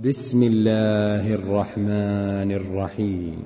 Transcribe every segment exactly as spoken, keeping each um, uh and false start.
بسم الله الرحمن الرحيم.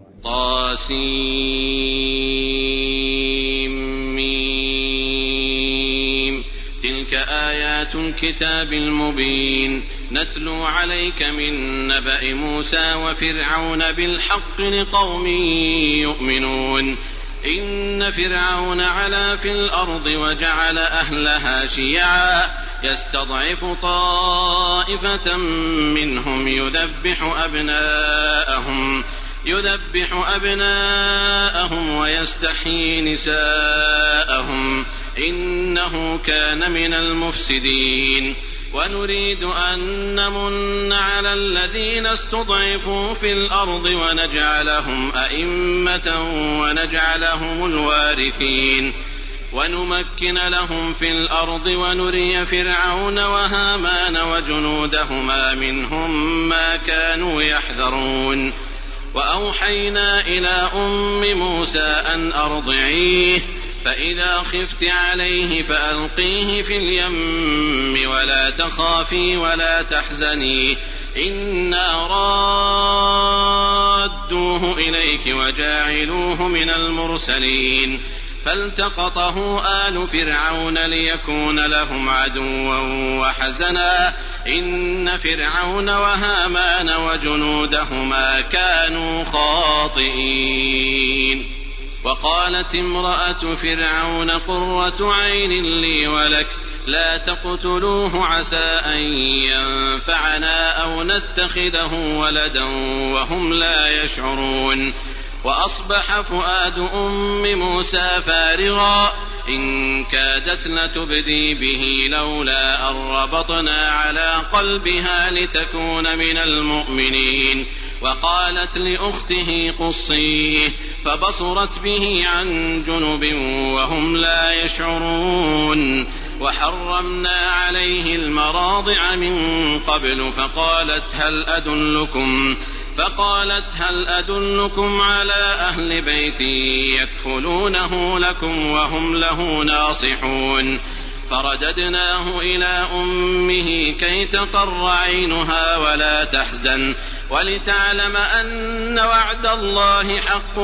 طاسيم. تلك آيات الكتاب المبين نتلو عليك من نبأ موسى وفرعون بالحق لقوم يؤمنون. إن فرعون علا في الأرض وجعل أهلها شيعا يستضعف طائفة منهم يذبح أبناءهم يذبح أبناءهم ويستحيي نساءهم إنه كان من المفسدين. ونريد أن نمن على الذين استضعفوا في الأرض ونجعلهم أئمة ونجعلهم الوارثين ونمكن لهم في الأرض ونري فرعون وهامان وجنودهما منهم ما كانوا يحذرون. وأوحينا إلى أم موسى أن أرضعيه فإذا خفت عليه فألقيه في اليم ولا تخافي ولا تحزني إنا رادوه إليك وجاعلوه من المرسلين. فالتقطه آل فرعون ليكون لهم عدوا وحزنا إن فرعون وهامان وجنودهما كانوا خاطئين. وقالت امرأة فرعون قرة عين لي ولك لا تقتلوه عسى أن ينفعنا أو نتخذه ولدا وهم لا يشعرون. وأصبح فؤاد أم موسى فارغا إن كادت لتبدي به لولا أن ربطنا على قلبها لتكون من المؤمنين. وقالت لأخته قصيه فبصرت به عن جنب وهم لا يشعرون. وحرمنا عليه المراضع من قبل فقالت هل أدلكم فقالت هل أدلكم على أهل بيت يكفلونه لكم وهم له ناصحون. فرددناه إلى أمه كي تقر عينها ولا تحزن ولتعلم أن وعد الله حق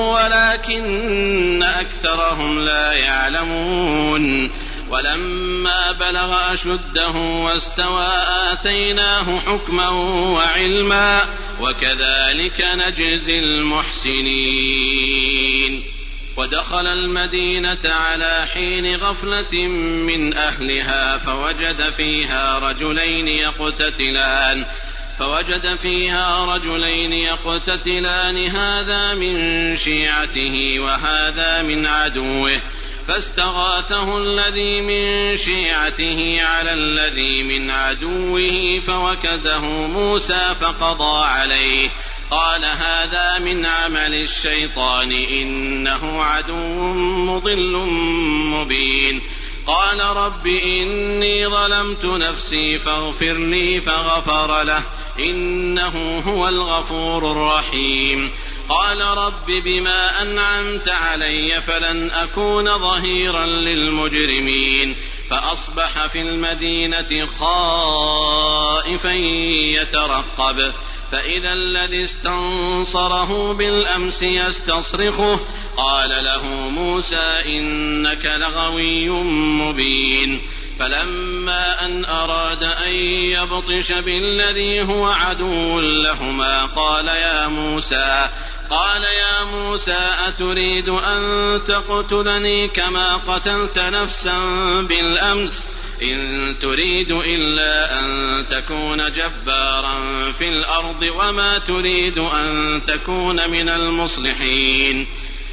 ولكن أكثرهم لا يعلمون. ولما بلغ أشده واستوى آتيناه حكما وعلما وكذلك نجزي المحسنين. ودخل المدينة على حين غفلة من أهلها فوجد فيها رجلين يقتتلان فوجد فيها رجلين يقتتلان هذا من شيعته وهذا من عدوه فاستغاثه الذي من شيعته على الذي من عدوه فوكزه موسى فقضى عليه قال هذا من عمل الشيطان إنه عدو مضل مبين. قال رب إني ظلمت نفسي فاغفر لي فغفر له إنه هو الغفور الرحيم. قال رب بما أنعمت علي فلن أكون ظهيرا للمجرمين. فأصبح في المدينة خائفا يترقب فإذا الذي استنصره بالأمس يستصرخه قال له موسى إنك لغوي مبين. فلما أن أراد أن يبطش بالذي هو عدو لهما قال يا موسى قال يا موسى أتريد أن تقتلني كما قتلت نفسا بالأمس إن تريد إلا أن تكون جبارا في الأرض وما تريد أن تكون من المصلحين.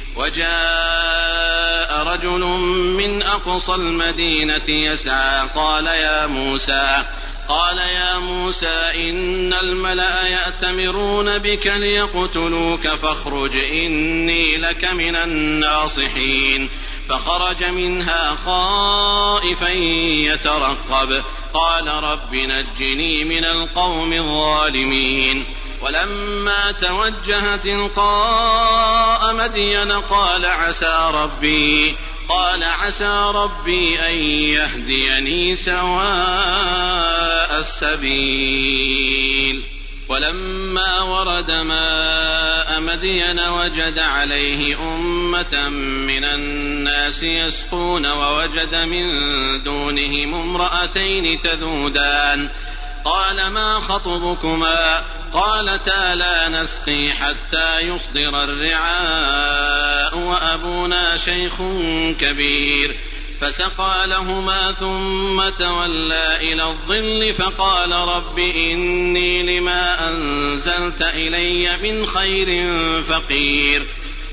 وجاء رجل من أقصى المدينة يسعى قال يا موسى قال يا موسى إن الملأ يأتمرون بك ليقتلوك فاخرج إني لك من الناصحين. فخرج منها خائفا يترقب قال رب نجني من القوم الظالمين. ولما توجه تلقاء مدين قال عسى ربي قال عسى ربي أن يهديني سواء السبيل. ولما ورد ماء مدين وجد عليه أمة من الناس يسقون ووجد من دونهم امرأتين تذودان قال ما خطبكما قالتا لا نسقي حتى يصدر الرعاء وأبونا شيخ كبير فسقى لهما ثم تولى إلى الظل فقال رب إني لما أنزلت إلي من خير فقير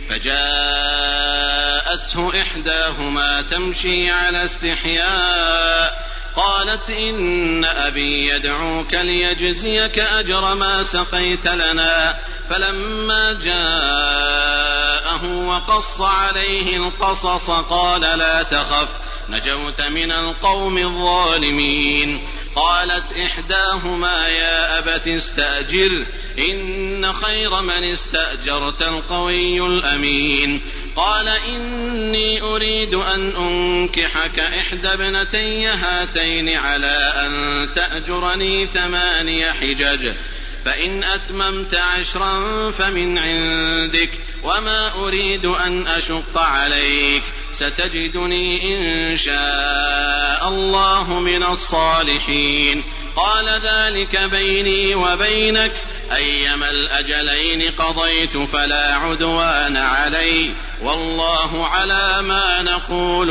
فجاءته إحداهما تمشي على استحياء قالت إن أبي يدعوك ليجزيك أجر ما سقيت لنا فلما جاءه وقص عليه القصص قال لا تخف نجوت من القوم الظالمين قالت إحداهما يا أبت استأجر إن خير من استأجرت القوي الأمين قال إني أريد أن أنكحك إحدى ابنتي هاتين على أن تأجرني ثماني حجج فإن أتممت عشرا فمن عندك وما أريد أن أشق عليك ستجدني إن شاء الله من الصالحين قال ذلك بيني وبينك أيما الأجلين قضيت فلا عدوان علي والله على ما نقول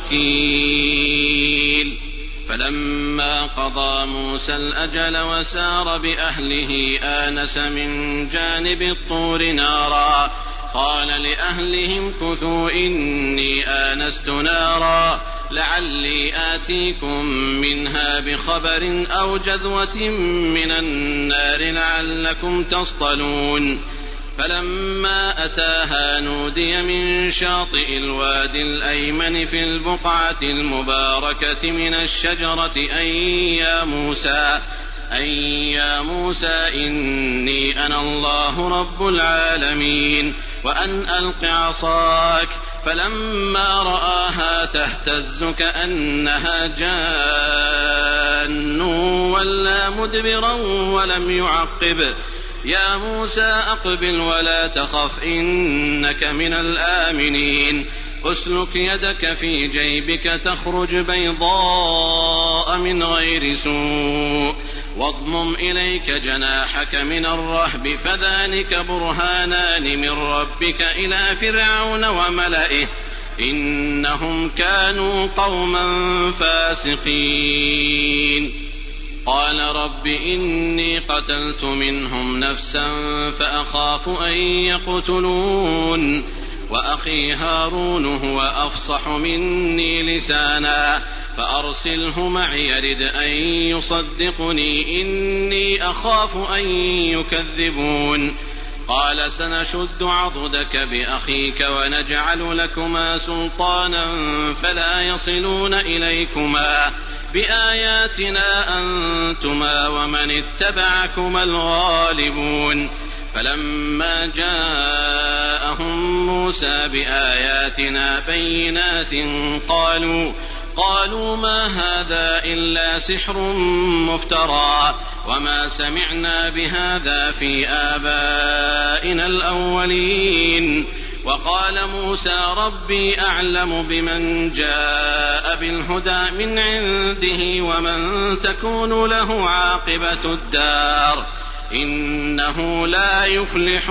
وكيل فلما قضى موسى الأجل وسار بأهله آنس من جانب الطور نارا قال لأهلهم كثوا إني آنست نارا لعلي آتيكم منها بخبر أو جذوة من النار لعلكم تصطلون فلما أتاها نودي من شاطئ الوادي الأيمن في البقعة المباركة من الشجرة أن يا موسى أن يا موسى إني أنا الله رب العالمين وأن ألق عصاك فلما رآها تهتز كأنها جان ولا مدبرا ولم يعقب يا موسى أقبل ولا تخف إنك من الآمنين أسلك يدك في جيبك تخرج بيضاء من غير سوء واضمم إليك جناحك من الرهب فذلك برهانان من ربك إلى فرعون وملئه إنهم كانوا قوما فاسقين قال رب إني قتلت منهم نفسا فأخاف أن يقتلون وأخي هارون هو أفصح مني لسانا فأرسله معي يرد أن يصدقني إني أخاف أن يكذبون قال سنشد عضدك بأخيك ونجعل لكما سلطانا فلا يصلون إليكما بآياتنا أنتما ومن اتبعكما الغالبون فلما جاءهم موسى بآياتنا بينات قالوا قالوا ما هذا إلا سحر مفترى وما سمعنا بهذا في آبائنا الأولين وقال موسى ربي أعلم بمن جاء بالهدى من عنده ومن تكون له عاقبة الدار إنه لا يفلح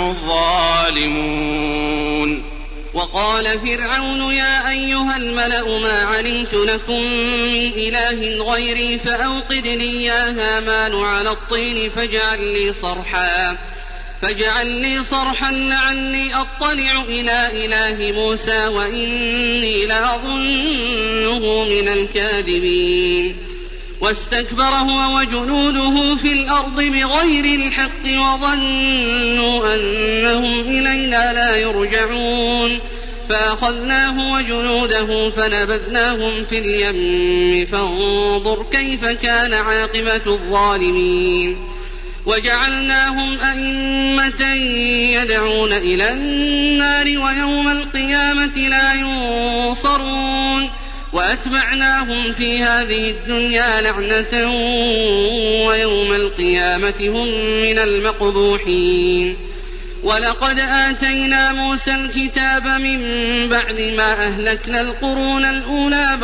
الظالمون. وقال فرعون يا أيها الملأ ما علمت لكم من إله غيري فأوقد لي يا هامان على الطين فاجعل لي صرحا فاجعل لي صرحا لعلي أطلع إلى إله موسى وإني لأظنه من الكاذبين. واستكبر هو وجنوده في الأرض بغير الحق وظنوا أنهم إلينا لا يرجعون فأخذناه وجنوده فنبذناهم في اليم فانظر كيف كان عاقبة الظالمين. وجعلناهم أئمة يدعون إلى النار ويوم القيامة لا ينصرون وأتبعناهم في هذه الدنيا لعنة ويوم القيامة هم من المقبوحين. ولقد آتينا موسى الكتاب من بعد ما أهلكنا القرون الأولى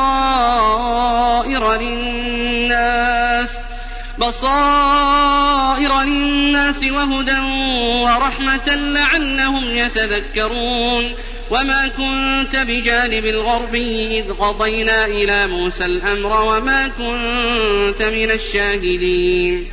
بصائر للناس بصائر للناس وهدى ورحمة لعلهم يتذكرون. وما كنت بجانب الغربي إذ قضينا إلى موسى الأمر وما كنت من الشاهدين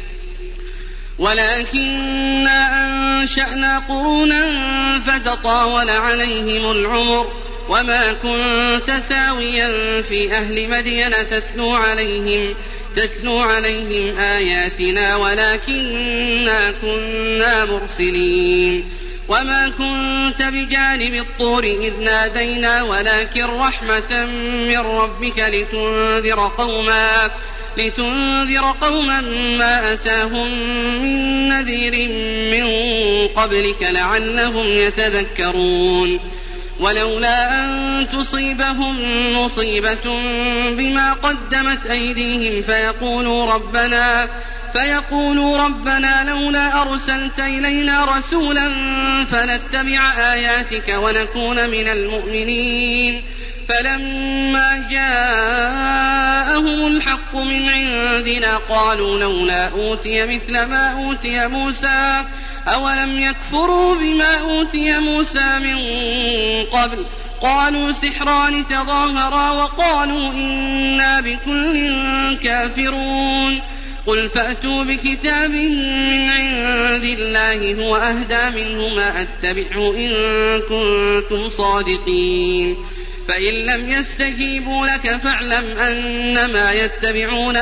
ولكننا أنشأنا قرونا فتطاول عليهم العمر وما كنت ثاويا في أهل مدين تتلو عليهم تتلو عليهم آياتنا ولكننا كنا مرسلين. وما كنت بجانب الطور إذ نادينا ولكن رحمة من ربك لتنذر قوما لتنذر قوما ما أتاهم من نذير من قبلك لعلهم يتذكرون. ولولا أن تصيبهم مصيبة بما قدمت أيديهم فيقولوا ربنا فيقولوا ربنا لولا أرسلت إلينا رسولا فنتبع آياتك ونكون من المؤمنين. فلما جاءهم الحق من عندنا قالوا لولا أوتي مثل ما أوتي موسى أولم يكفروا بما أوتي موسى من قبل قالوا سحران تظاهرا وقالوا إنا بكل كافرون. قل فأتوا بكتاب من عند الله هو أهدى منهما أتبعه إن كنتم صادقين. فإن لم يستجيبوا لك فاعلم أنما يتبعون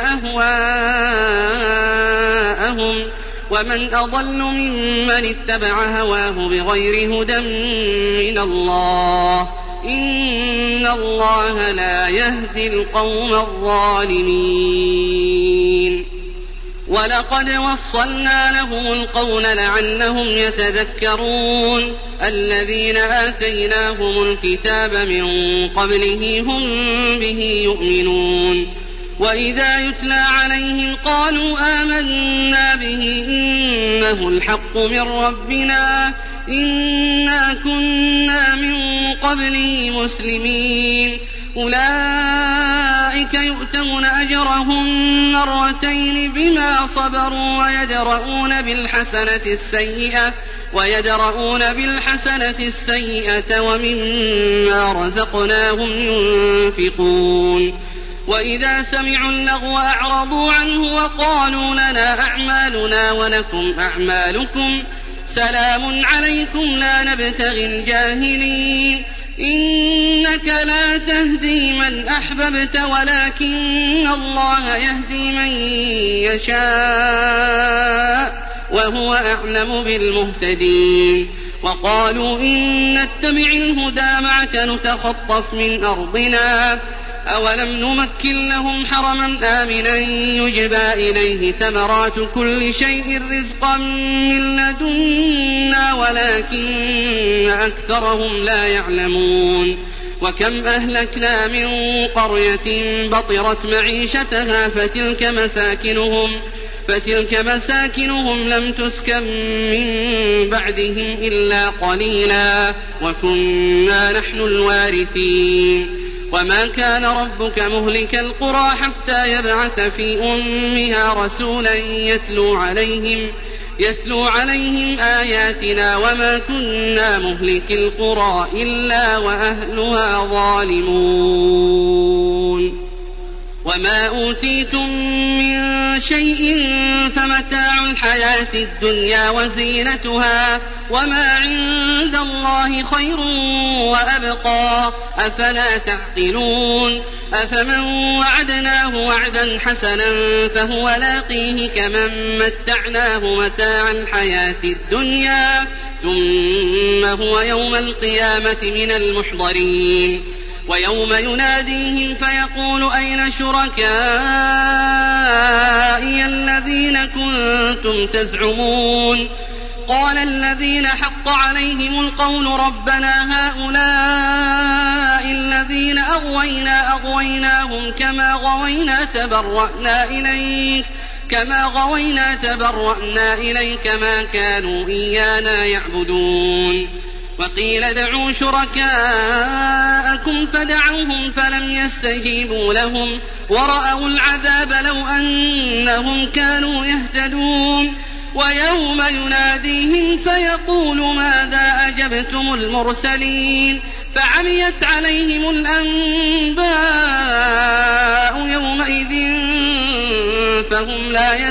أهواءهم ومن أضل ممن اتبع هواه بغير هدى من الله إن الله لا يهدي القوم الظالمين. ولقد وصلنا لهم القول لعلهم يتذكرون. الذين آتيناهم الكتاب من قبله هم به يؤمنون. وإذا يتلى عليهم قالوا آمنا به إنه الحق من ربنا إنا كنا من قبله مسلمين. أولئك يؤتون أجرهم مرتين بما صبروا ويدرؤون بالحسنة السيئة ويدرؤون بالحسنة السيئة ومما رزقناهم ينفقون. وإذا سمعوا اللغو أعرضوا عنه وقالوا لنا أعمالنا ولكم أعمالكم سلام عليكم لا نبتغي الجاهلين. إنك لا تهدي من أحببت ولكن الله يهدي من يشاء وهو أعلم بالمهتدين. وقالوا إن نتبع الهدى معك نتخطف من أرضنا أولم نمكن لهم حرما آمنا يجبى إليه ثمرات كل شيء رزقا من لدنا ولكن أكثرهم لا يعلمون. وكم أهلكنا من قرية بطرت معيشتها فتلك مساكنهم فتلك مساكنهم لم تسكن من بعدهم إلا قليلا وكنا نحن الوارثين. وما كان ربك مهلك القرى حتى يبعث في أمها رسولا يتلو عليهم يتلو عليهم آياتنا وما كنا مهلك القرى إلا وأهلها ظالمون. وما أوتيتم من شيء فمتاع الحياة الدنيا وزينتها وما عند الله خير وأبقى أفلا تعقلون. أفمن وعدناه وعدا حسنا فهو لاقيه كمن متعناه متاع الحياة الدنيا ثم هو يوم القيامة من المحضرين. ويوم يناديهم فيقول أين شركائي الذين كنتم تزعمون قال الذين حق عليهم القول ربنا هؤلاء الذين أغوينا أغويناهم كما غوينا تبرأنا إليك كما غوينا تبرأنا إليك ما كانوا إيانا يعبدون وقيل ادعوا شركاءكم فدعوهم فلم يستجيبوا لهم ورأوا العذاب لو أنهم كانوا يهتدون ويوم يناديهم فيقول ماذا أجبتم المرسلين فعميت عليهم الأنباء يومئذ فهم لا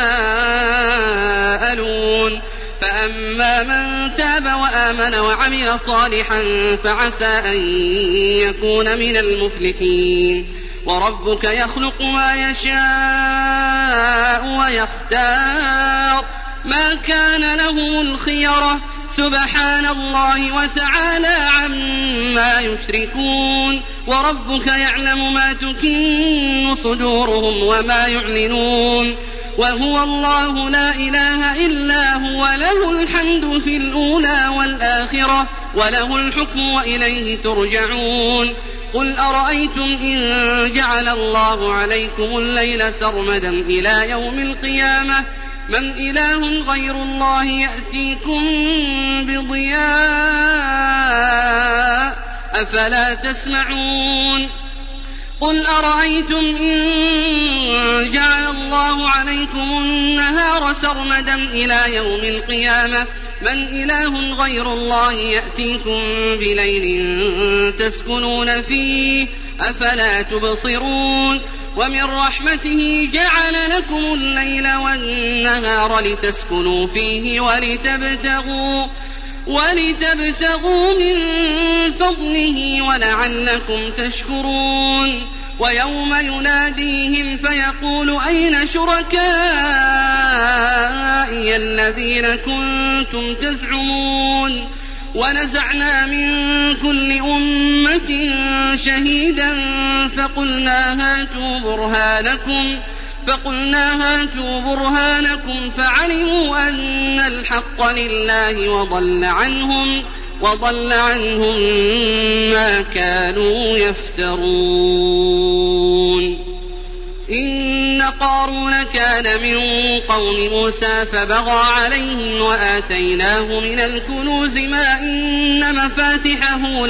يتساءلون فأما من تاب وآمن وعمل صالحا فعسى أن يكون من المفلحين وربك يخلق ما يشاء ويختار ما كان لهم الخيرة سبحان الله وتعالى عما يشركون وربك يعلم ما تكن صدورهم وما يعلنون وهو الله لا إله إلا هو له الحمد في الأولى والآخرة وله الحكم وإليه ترجعون قل أرأيتم إن جعل الله عليكم الليل سرمدا إلى يوم القيامة من إله غير الله يأتيكم بضياء أفلا تسمعون قل أرأيتم إن جعل الله عليكم النهار سرمدا إلى يوم القيامة من إله غير الله يأتيكم بليل تسكنون فيه أفلا تبصرون ومن رحمته جعل لكم الليل والنهار لتسكنوا فيه ولتبتغوا ولتبتغوا من فضله ولعلكم تشكرون ويوم يناديهم فيقول أين شركائي الذين كنتم تزعمون ونزعنا من كل أمة شهيدا فقلنا هاتوا برهانكم فقلنا هاتوا برهانكم فعلموا أن الحق لله وضل عنهم وضل عنهم ما كانوا يفترون إن قارون كان من قوم موسى فبغى عليهم وآتيناه من الكنوز ما إن مفاتحه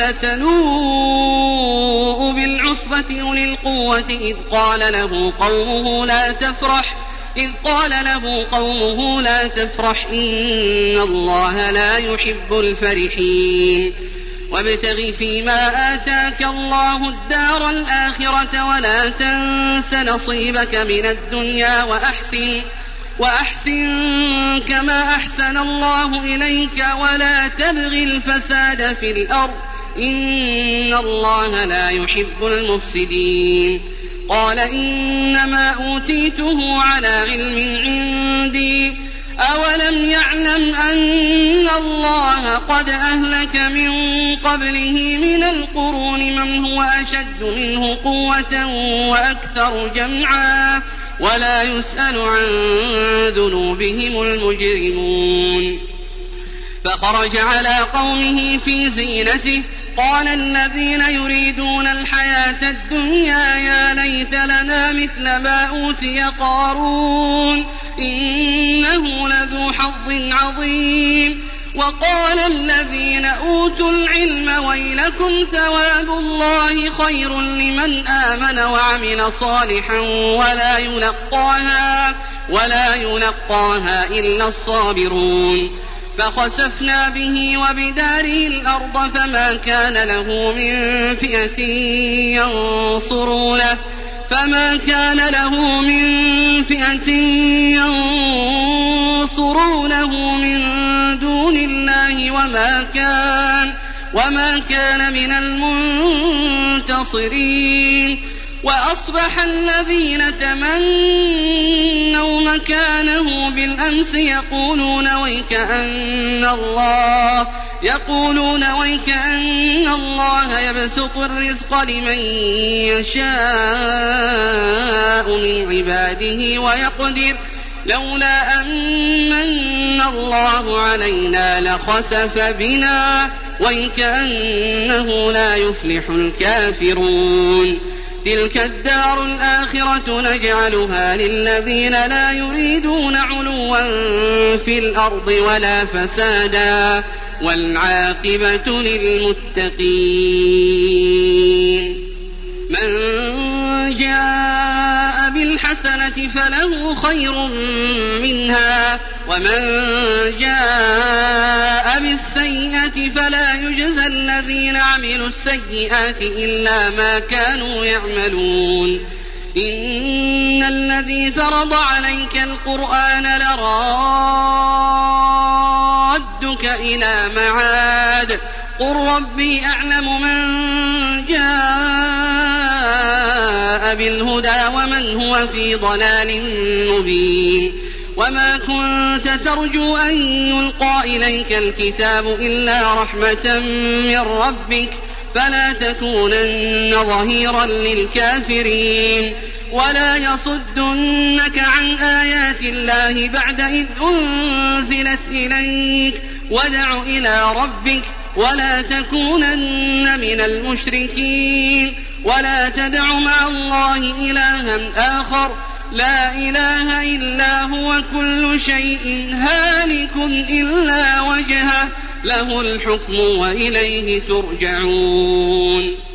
لتنوء بالعصبة أولي القوة إذ قال له قومه لا تفرح إذ قال له قومه لا تفرح إن الله لا يحب الفرحين وابتغ فيما آتاك الله الدار الآخرة ولا تنس نصيبك من الدنيا وأحسن وأحسن كما أحسن الله إليك ولا تبغ الفساد في الأرض إن الله لا يحب المفسدين قال إنما أوتيته على علم عندي أولم يعلم أن الله قد أهلك من قبله من القرون من هو أشد منه قوة وأكثر جمعا ولا يسأل عن ذنوبهم المجرمون فخرج على قومه في زينته قال الذين يريدون الحياة الدنيا يا ليت لنا مثل ما أوتي قارون إنه لذو حظ عظيم وقال الذين أوتوا العلم ويلكم ثواب الله خير لمن آمن وعمل صالحا ولا يلقاها ولا يلقاها إلا الصابرون فخسفنا به وبداره الأرض فما كان له من فئة ينصرونه فما كان له من فئة ينصرونه من دون الله وما كان وما كان من المنتصرين وأصبح الذين تمنوا مكانه بالأمس يقولون ويكأن الله يقولون ويكأن الله يبسط الرزق لمن يشاء من عباده ويقدر لولا أمن الله علينا لخسف بنا وكأنه لا يفلح الكافرون تلك الدار الآخرة نجعلها للذين لا يريدون علوا في الأرض ولا فسادا والعاقبة للمتقين من جاء بالحسنة فله خير منها ومن جاء بالسيئة فلا يجزى الذين عملوا السيئات إلا ما كانوا يعملون إن الذي فرض عليك القرآن لرادك إلى معاد قل ربي أعلم من جاء بالهدى ومن هو في ضلال مبين وما كنت ترجو أن يلقى إليك الكتاب إلا رحمة من ربك فلا تكونن ظهيرا للكافرين ولا يصدنك عن آيات الله بعد إذ أنزلت إليك وادع إلى ربك ولا تكونن من المشركين ولا تدع مع الله إلها آخر لا إله إلا هو كل شيء هالك إلا وجهه له الحكم وإليه ترجعون